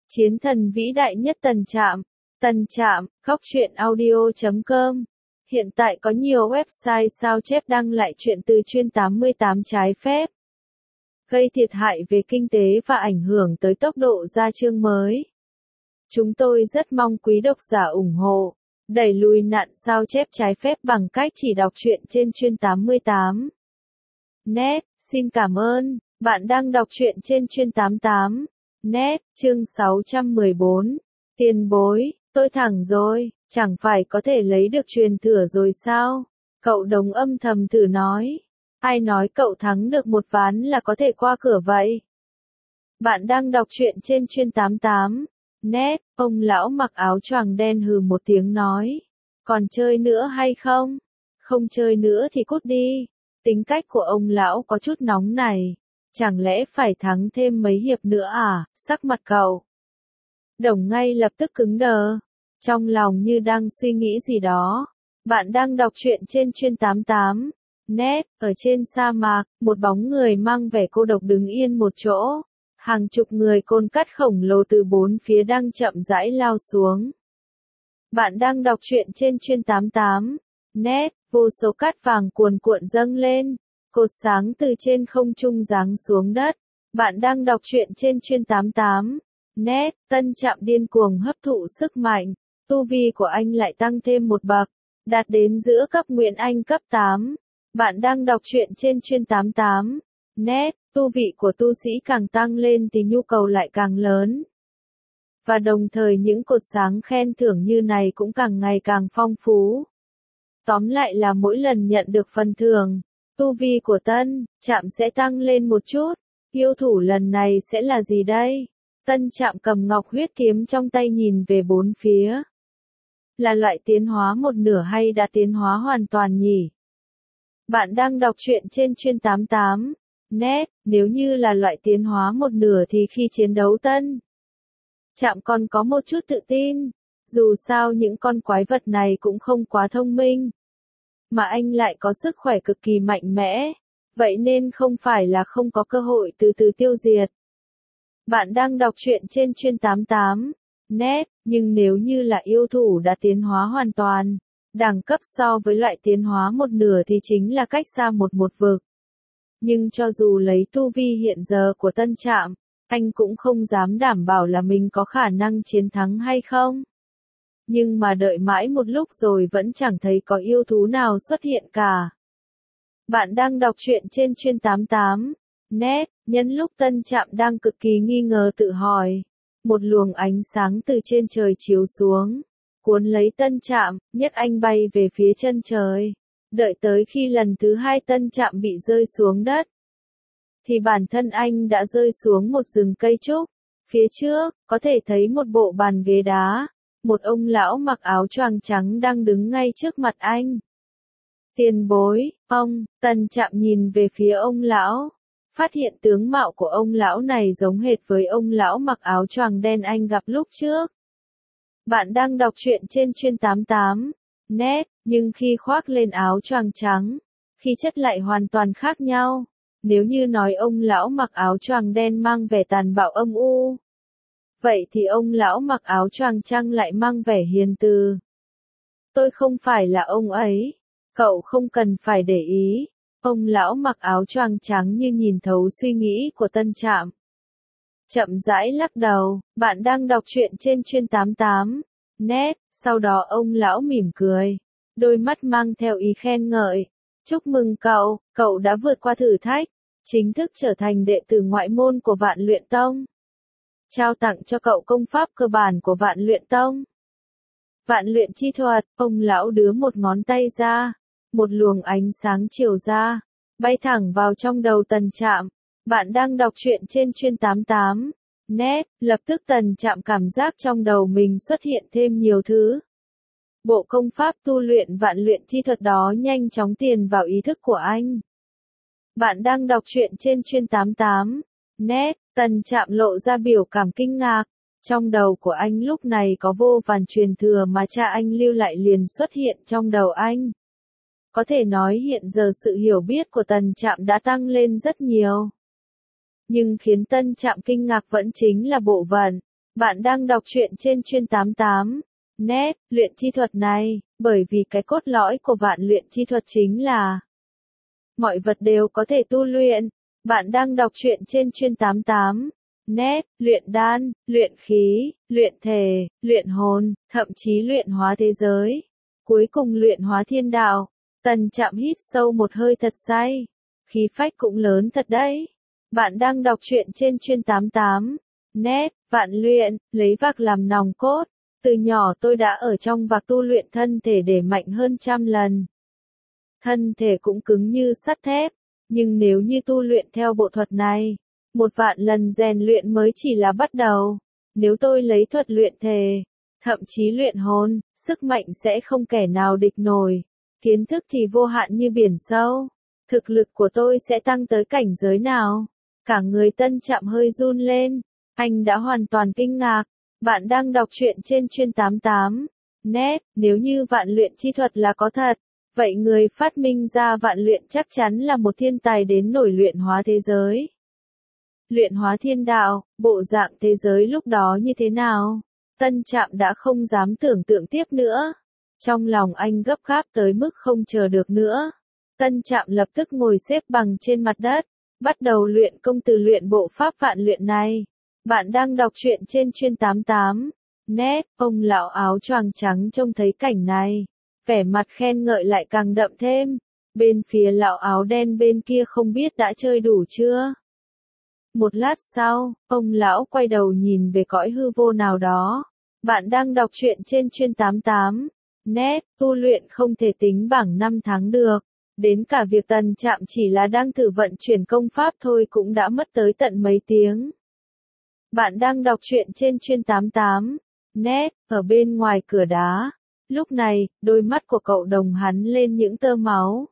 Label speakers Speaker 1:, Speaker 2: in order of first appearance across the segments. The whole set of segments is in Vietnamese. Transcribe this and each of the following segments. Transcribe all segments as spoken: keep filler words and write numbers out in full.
Speaker 1: Chiến thần vĩ đại nhất Tần Trạm. Tần Trạm, góc truyện audio chấm com. Hiện tại có nhiều website sao chép đăng lại truyện từ chuyên tám mươi tám trái phép, gây thiệt hại về kinh tế và ảnh hưởng tới tốc độ ra chương mới. Chúng tôi rất mong quý độc giả ủng hộ, đẩy lùi nạn sao chép trái phép bằng cách chỉ đọc truyện trên chuyên tám mươi tám. Net, xin cảm ơn, bạn đang đọc truyện trên chuyên tám mươi tám. Net, chương sáu trăm mười bốn. Tiền bối, tôi thẳng rồi, chẳng phải có thể lấy được truyền thừa rồi sao? Cậu Đồng âm thầm thử nói. Ai nói cậu thắng được một ván là có thể qua cửa vậy? Bạn đang đọc truyện trên chuyên tám mươi tám. Net, ông lão mặc áo choàng đen hừ một tiếng nói. Còn chơi nữa hay không? Không chơi nữa thì cút đi. Tính cách của ông lão có chút nóng này. Chẳng lẽ phải thắng thêm mấy hiệp nữa à? Sắc mặt cậu Đồng ngay lập tức cứng đờ. Trong lòng như đang suy nghĩ gì đó. Bạn đang đọc truyện trên chuyên tám mươi tám. Net, ở trên sa mạc, một bóng người mang vẻ cô độc đứng yên một chỗ. Hàng chục người côn cắt khổng lồ từ bốn phía đang chậm rãi lao xuống. Bạn đang đọc truyện trên chuyên tám mươi tám. Net, vô số cát vàng cuồn cuộn dâng lên. Cột sáng từ trên không trung giáng xuống đất. Bạn đang đọc truyện trên chuyên tám mươi tám. Net, Tân Trạm điên cuồng hấp thụ sức mạnh. Tu vi của anh lại tăng thêm một bậc, đạt đến giữa cấp Nguyên Anh cấp tám. Bạn đang đọc truyện trên chuyên tám mươi tám. Net, tu vị của tu sĩ càng tăng lên thì nhu cầu lại càng lớn. Và đồng thời những cột sáng khen thưởng như này cũng càng ngày càng phong phú. Tóm lại là mỗi lần nhận được phần thưởng, tu vi của Tân Trạm sẽ tăng lên một chút. Yêu thủ lần này sẽ là gì đây? Tân Trạm cầm ngọc huyết kiếm trong tay nhìn về bốn phía. Là loại tiến hóa một nửa hay đã tiến hóa hoàn toàn nhỉ? Bạn đang đọc truyện trên chuyên tám mươi tám. Net, nếu như là loại tiến hóa một nửa thì khi chiến đấu Tân Trạm còn có một chút tự tin. Dù sao những con quái vật này cũng không quá thông minh. Mà anh lại có sức khỏe cực kỳ mạnh mẽ. Vậy nên không phải là không có cơ hội từ từ tiêu diệt. Bạn đang đọc truyện trên chuyên tám mươi tám. Net, nhưng nếu như là yêu thủ đã tiến hóa hoàn toàn, đẳng cấp so với loại tiến hóa một nửa thì chính là cách xa một một vực. Nhưng cho dù lấy tu vi hiện giờ của Tân Trạm, anh cũng không dám đảm bảo là mình có khả năng chiến thắng hay không. Nhưng mà đợi mãi một lúc rồi vẫn chẳng thấy có yêu thú nào xuất hiện cả. Bạn đang đọc truyện trên chuyên tám mươi tám. Net, nhân lúc Tân Trạm đang cực kỳ nghi ngờ tự hỏi. Một luồng ánh sáng từ trên trời chiếu xuống, cuốn lấy Tân Trạm, nhấc anh bay về phía chân trời. Đợi tới khi lần thứ hai Tân Trạm bị rơi xuống đất, thì bản thân anh đã rơi xuống một rừng cây trúc. Phía trước, có thể thấy một bộ bàn ghế đá. Một ông lão mặc áo choàng trắng đang đứng ngay trước mặt anh. Tiền bối, ông, Tân Trạm nhìn về phía ông lão. Phát hiện tướng mạo của ông lão này giống hệt với ông lão mặc áo choàng đen anh gặp lúc trước. Bạn đang đọc truyện trên chuyên tám mươi tám. Net, nhưng khi khoác lên áo choàng trắng, khi chất lại hoàn toàn khác nhau. Nếu như nói ông lão mặc áo choàng đen mang vẻ tàn bạo âm u, vậy thì ông lão mặc áo choàng trắng lại mang vẻ hiền từ. Tôi không phải là ông ấy. Cậu không cần phải để ý. Ông lão mặc áo choàng trắng như nhìn thấu suy nghĩ của Tân Trạm. Chậm rãi lắc đầu, bạn đang đọc truyện trên chuyên tám mươi tám. Net, sau đó ông lão mỉm cười. Đôi mắt mang theo ý khen ngợi. Chúc mừng cậu, cậu đã vượt qua thử thách. Chính thức trở thành đệ tử ngoại môn của Vạn Luyện Tông. Trao tặng cho cậu công pháp cơ bản của Vạn Luyện Tông. Vạn luyện chi thuật, ông lão đưa một ngón tay ra. Một luồng ánh sáng chiều ra, bay thẳng vào trong đầu Tân Trạm. Bạn đang đọc truyện trên chuyên tám mươi tám. Net, lập tức Tân Trạm cảm giác trong đầu mình xuất hiện thêm nhiều thứ. Bộ công pháp tu luyện vạn luyện chi thuật đó nhanh chóng tiền vào ý thức của anh. Bạn đang đọc truyện trên chuyên tám mươi tám. Net, Tân Trạm lộ ra biểu cảm kinh ngạc. Trong đầu của anh lúc này có vô vàn truyền thừa mà cha anh lưu lại liền xuất hiện trong đầu anh. Có thể nói hiện giờ sự hiểu biết của Tân Trạm đã tăng lên rất nhiều. Nhưng khiến Tân Trạm kinh ngạc vẫn chính là bộ vận. Bạn đang đọc truyện trên chuyên tám mươi tám net, luyện chi thuật này, bởi vì cái cốt lõi của vạn luyện chi thuật chính là mọi vật đều có thể tu luyện. Bạn đang đọc truyện trên chuyên tám mươi tám net, luyện đan, luyện khí, luyện thể, luyện hồn, thậm chí luyện hóa thế giới. Cuối cùng luyện hóa thiên đạo. Tần Trạm hít sâu một hơi thật say. Khí phách cũng lớn thật đấy. Bạn đang đọc truyện trên chuyên tám mươi tám net, vạn luyện, lấy vạc làm nòng cốt. Từ nhỏ tôi đã ở trong vạc tu luyện thân thể để mạnh hơn trăm lần. Thân thể cũng cứng như sắt thép, nhưng nếu như tu luyện theo bộ thuật này, một vạn lần rèn luyện mới chỉ là bắt đầu. Nếu tôi lấy thuật luyện thể, thậm chí luyện hồn, sức mạnh sẽ không kẻ nào địch nổi. Kiến thức thì vô hạn như biển sâu. Thực lực của tôi sẽ tăng tới cảnh giới nào? Cả người Tân Trạm hơi run lên. Anh đã hoàn toàn kinh ngạc. Bạn đang đọc truyện trên chuyên tám mươi tám net, nếu như vạn luyện chi thuật là có thật, vậy người phát minh ra vạn luyện chắc chắn là một thiên tài đến nổi luyện hóa thế giới. Luyện hóa thiên đạo, bộ dạng thế giới lúc đó như thế nào? Tân Trạm đã không dám tưởng tượng tiếp nữa. Trong lòng anh gấp gáp tới mức không chờ được nữa. Tân Trạm lập tức ngồi xếp bằng trên mặt đất, bắt đầu luyện công từ luyện bộ pháp vạn luyện này. Bạn đang đọc truyện trên chuyên tám mươi tám net, ông lão áo choàng trắng trông thấy cảnh này, vẻ mặt khen ngợi lại càng đậm thêm. Bên phía lão áo đen bên kia không biết đã chơi đủ chưa. Một lát sau, ông lão quay đầu nhìn về cõi hư vô nào đó. Bạn đang đọc truyện trên chuyên tám mươi tám net, tu luyện không thể tính bảng năm tháng được. Đến cả việc Tần Trạm chỉ là đang thử vận chuyển công pháp thôi cũng đã mất tới tận mấy tiếng. Bạn đang đọc truyện trên chuyên tám mươi tám net, ở bên ngoài cửa đá. Lúc này, đôi mắt của cậu Đồng hắn lên những tơ máu.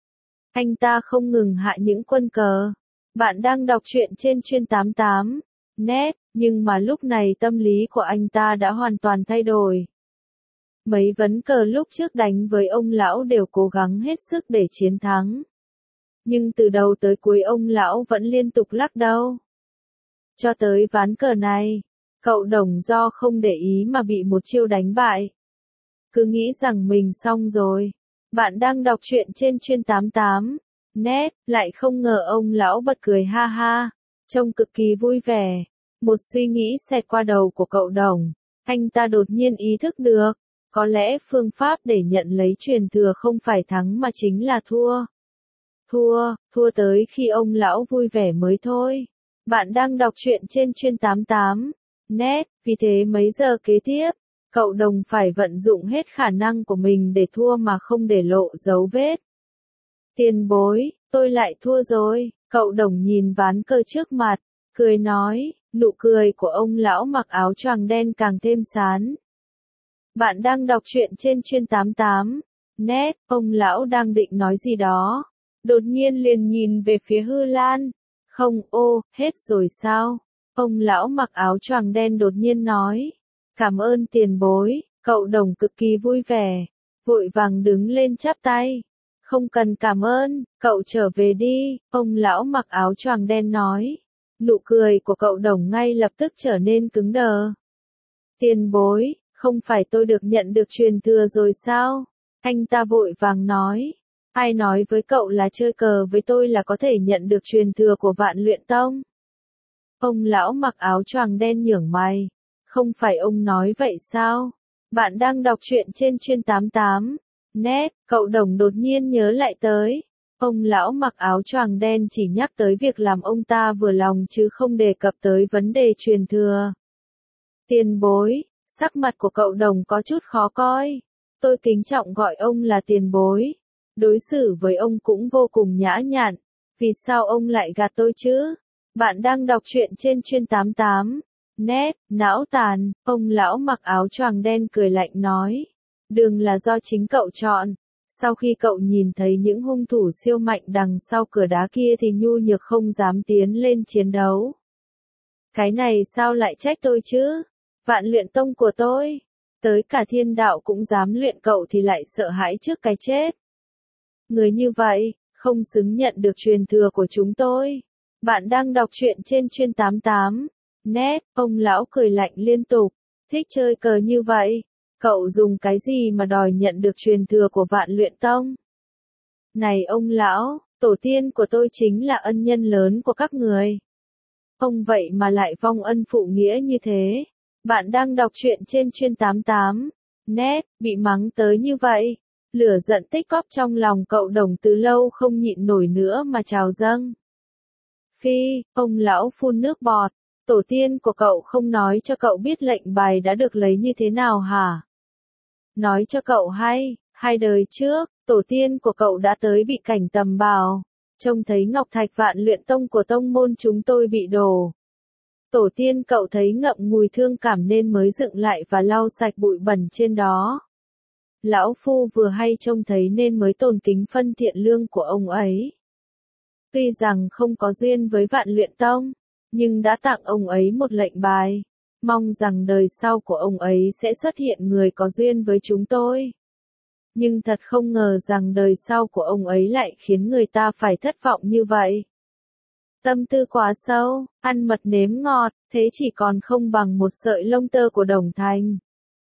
Speaker 1: Anh ta không ngừng hạ những quân cờ. Bạn đang đọc truyện trên chuyên tám mươi tám net, nhưng mà lúc này tâm lý của anh ta đã hoàn toàn thay đổi. Mấy ván cờ lúc trước đánh với ông lão đều cố gắng hết sức để chiến thắng. Nhưng từ đầu tới cuối ông lão vẫn liên tục lắc đầu. Cho tới ván cờ này, cậu Đồng do không để ý mà bị một chiêu đánh bại. Cứ nghĩ rằng mình xong rồi. Bạn đang đọc truyện trên chuyên tám mươi tám net, lại không ngờ ông lão bật cười ha ha, trông cực kỳ vui vẻ. Một suy nghĩ xẹt qua đầu của cậu Đồng, anh ta đột nhiên ý thức được, có lẽ phương pháp để nhận lấy truyền thừa không phải thắng mà chính là thua. Thua, thua tới khi ông lão vui vẻ mới thôi. Bạn đang đọc truyện trên chuyên tám mươi tám net, vì thế mấy giờ kế tiếp, cậu Đồng phải vận dụng hết khả năng của mình để thua mà không để lộ dấu vết. Tiền bối, tôi lại thua rồi, cậu Đồng nhìn ván cờ trước mặt, cười nói, nụ cười của ông lão mặc áo choàng đen càng thêm sán. Bạn đang đọc truyện trên chuyên tám mươi tám net, ông lão đang định nói gì đó, đột nhiên liền nhìn về phía Hư Lan. Không, ô, hết rồi sao? Ông lão mặc áo choàng đen đột nhiên nói. Cảm ơn tiền bối, cậu Đồng cực kỳ vui vẻ, vội vàng đứng lên chắp tay. Không cần cảm ơn, cậu trở về đi, ông lão mặc áo choàng đen nói. Nụ cười của cậu Đồng ngay lập tức trở nên cứng đờ. Tiền bối, không phải tôi được nhận được truyền thừa rồi sao? Anh ta vội vàng nói. Ai nói với cậu là chơi cờ với tôi là có thể nhận được truyền thừa của Vạn Luyện Tông? Ông lão mặc áo choàng đen nhướng mày. Không phải ông nói vậy sao? Bạn đang đọc truyện trên chuyên tám mươi tám net, cậu Đồng đột nhiên nhớ lại tới. Ông lão mặc áo choàng đen chỉ nhắc tới việc làm ông ta vừa lòng chứ không đề cập tới vấn đề truyền thừa. Tiền bối, sắc mặt của cậu Đồng có chút khó coi. Tôi kính trọng gọi ông là tiền bối. Đối xử với ông cũng vô cùng nhã nhặn. Vì sao ông lại gạt tôi chứ? Bạn đang đọc truyện trên chuyên tám mươi tám net, não tàn, ông lão mặc áo choàng đen cười lạnh nói. Đường là do chính cậu chọn. Sau khi cậu nhìn thấy những hung thủ siêu mạnh đằng sau cửa đá kia thì nhu nhược không dám tiến lên chiến đấu. Cái này sao lại trách tôi chứ? Vạn Luyện Tông của tôi, tới cả thiên đạo cũng dám luyện cậu thì lại sợ hãi trước cái chết. Người như vậy, không xứng nhận được truyền thừa của chúng tôi. Bạn đang đọc truyện trên chuyên tám mươi tám net, ông lão cười lạnh liên tục, thích chơi cờ như vậy, cậu dùng cái gì mà đòi nhận được truyền thừa của Vạn Luyện Tông? Này ông lão, tổ tiên của tôi chính là ân nhân lớn của các người. Ông vậy mà lại vong ân phụ nghĩa như thế. Bạn đang đọc truyện trên chuyên tám mươi tám net, bị mắng tới như vậy. Lửa giận tích cóp trong lòng cậu Đồng từ lâu không nhịn nổi nữa mà trào dâng. Phi, ông lão phun nước bọt, tổ tiên của cậu không nói cho cậu biết lệnh bài đã được lấy như thế nào hả? Nói cho cậu hay, hai đời trước, tổ tiên của cậu đã tới bị cảnh tầm bào, trông thấy ngọc thạch Vạn Luyện Tông của tông môn chúng tôi bị đổ. Tổ tiên cậu thấy ngậm ngùi thương cảm nên mới dựng lại và lau sạch bụi bẩn trên đó. Lão Phu vừa hay trông thấy nên mới tôn kính phân thiện lương của ông ấy. Tuy rằng không có duyên với Vạn Luyện Tông, nhưng đã tặng ông ấy một lệnh bài. Mong rằng đời sau của ông ấy sẽ xuất hiện người có duyên với chúng tôi. Nhưng thật không ngờ rằng đời sau của ông ấy lại khiến người ta phải thất vọng như vậy. Tâm tư quá sâu, ăn mật nếm ngọt, thế chỉ còn không bằng một sợi lông tơ của Đồng Thành.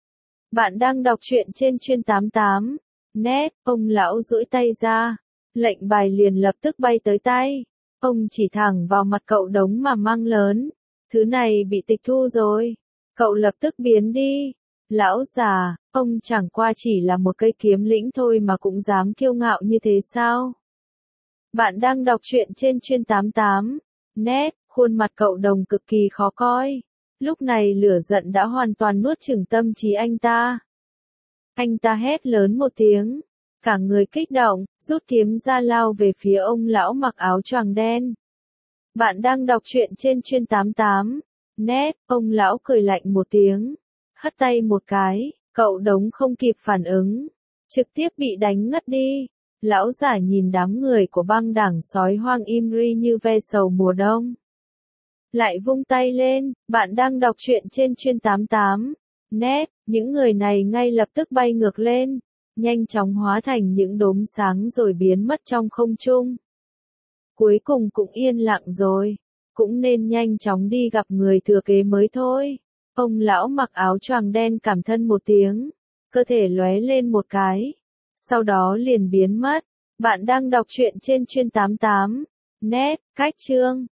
Speaker 1: Bạn đang đọc truyện trên chuyên tám mươi tám net, ông lão duỗi tay ra, lệnh bài liền lập tức bay tới tay. Ông chỉ thẳng vào mặt cậu Đống mà mang lớn. Thứ này bị tịch thu rồi. Cậu lập tức biến đi. Lão già, ông chẳng qua chỉ là một cây kiếm lĩnh thôi mà cũng dám kiêu ngạo như thế sao? Bạn đang đọc truyện trên chuyên tám mươi tám net, khuôn mặt cậu Đồng cực kỳ khó coi. Lúc này lửa giận đã hoàn toàn nuốt chửng tâm trí anh ta. Anh ta hét lớn một tiếng, cả người kích động, rút kiếm ra lao về phía ông lão mặc áo choàng đen. Bạn đang đọc truyện trên chuyên tám mươi tám net, ông lão cười lạnh một tiếng, hất tay một cái, cậu Đống không kịp phản ứng, trực tiếp bị đánh ngất đi. Lão giả nhìn đám người của băng đảng sói hoang im ri như ve sầu mùa đông. Lại vung tay lên, bạn đang đọc truyện trên chuyên tám mươi tám net, những người này ngay lập tức bay ngược lên, nhanh chóng hóa thành những đốm sáng rồi biến mất trong không trung. Cuối cùng cũng yên lặng rồi, cũng nên nhanh chóng đi gặp người thừa kế mới thôi. Ông lão mặc áo choàng đen cảm thân một tiếng, cơ thể lóe lên một cái, sau đó liền biến mất. Bạn đang đọc truyện trên chuyên tám mươi tám net, cách chương